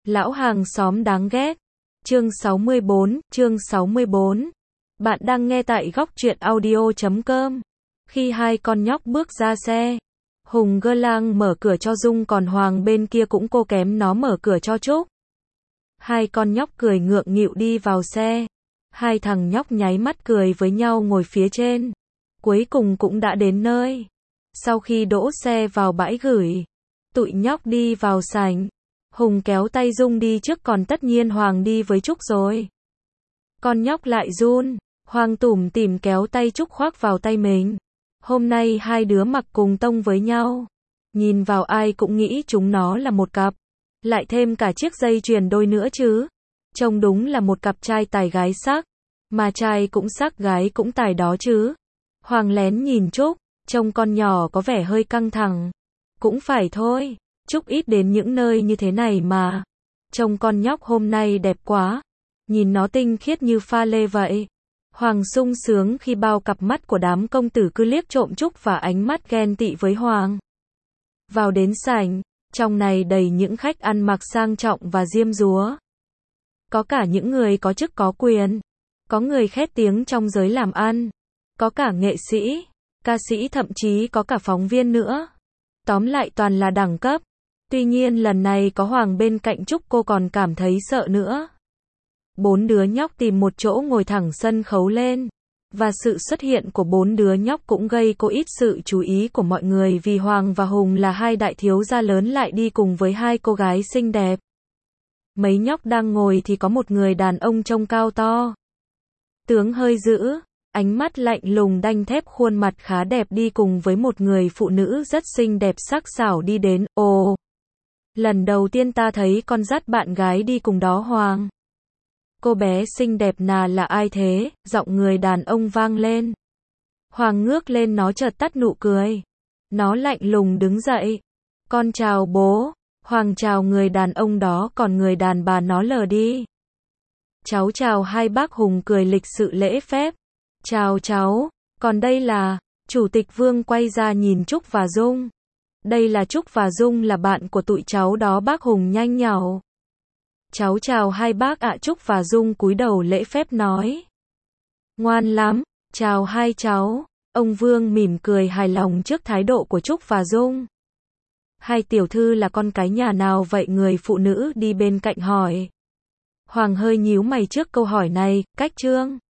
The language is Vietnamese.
Lão hàng xóm đáng ghét. Chương 64. Bạn đang nghe tại góc truyện audio.com. Khi hai con nhóc bước ra xe, Hùng Gơ Lang mở cửa cho Dung, còn Hoàng bên kia cũng cố kém nó mở cửa cho Trúc. Hai con nhóc cười ngượng nghịu đi vào xe. Hai thằng nhóc nháy mắt cười với nhau ngồi phía trên. Cuối cùng cũng đã đến nơi. Sau khi đỗ xe vào bãi gửi, tụi nhóc đi vào sảnh. Hùng kéo tay Dung đi trước, còn tất nhiên Hoàng đi với Trúc rồi. Con nhóc lại run. Hoàng tủm tỉm kéo tay Trúc khoác vào tay mình. Hôm nay hai đứa mặc cùng tông với nhau. Nhìn vào ai cũng nghĩ chúng nó là một cặp. Lại thêm cả chiếc dây chuyền đôi nữa chứ. Trông đúng là một cặp trai tài gái sắc. Mà trai cũng sắc gái cũng tài đó chứ. Hoàng lén nhìn Trúc. Trông con nhỏ có vẻ hơi căng thẳng. Cũng phải thôi. Trúc ít đến những nơi như thế này mà. Trông con nhóc hôm nay đẹp quá. Nhìn nó tinh khiết như pha lê vậy. Hoàng sung sướng khi bao cặp mắt của đám công tử cứ liếc trộm Trúc và ánh mắt ghen tị với Hoàng. Vào đến sảnh, trong này đầy những khách ăn mặc sang trọng và diêm dúa. Có cả những người có chức có quyền. Có người khét tiếng trong giới làm ăn. Có cả nghệ sĩ, ca sĩ, thậm chí có cả phóng viên nữa. Tóm lại toàn là đẳng cấp. Tuy nhiên lần này có Hoàng bên cạnh Trúc, cô còn cảm thấy sợ nữa. Bốn đứa nhóc tìm một chỗ ngồi thẳng sân khấu lên. Và sự xuất hiện của bốn đứa nhóc cũng gây cô ít sự chú ý của mọi người, vì Hoàng và Hùng là hai đại thiếu gia lớn lại đi cùng với hai cô gái xinh đẹp. Mấy nhóc đang ngồi thì có một người đàn ông trông cao to, tướng hơi dữ, ánh mắt lạnh lùng đanh thép, khuôn mặt khá đẹp đi cùng với một người phụ nữ rất xinh đẹp sắc sảo đi đến. Ồ, lần đầu tiên ta thấy con dắt bạn gái đi cùng đó Hoàng. Cô bé xinh đẹp nà là ai thế? Giọng người đàn ông vang lên. Hoàng ngước lên, nó chợt tắt nụ cười. Nó lạnh lùng đứng dậy. Con chào bố. Hoàng chào người đàn ông đó, còn người đàn bà nó lờ đi. Cháu chào hai bác. Hùng cười lịch sự lễ phép. Chào cháu. Còn đây là... Chủ tịch Vương quay ra nhìn Trúc và Dung. Đây là Trúc và Dung, là bạn của tụi cháu đó bác Hùng nhanh nhảu. Cháu chào hai bác ạ. Trúc và Dung cúi đầu lễ phép nói. Ngoan lắm, chào hai cháu. Ông Vương mỉm cười hài lòng trước thái độ của Trúc và Dung. Hai tiểu thư là con cái nhà nào vậy? Người phụ nữ đi bên cạnh hỏi. Hoàng hơi nhíu mày trước câu hỏi này. Cách Trương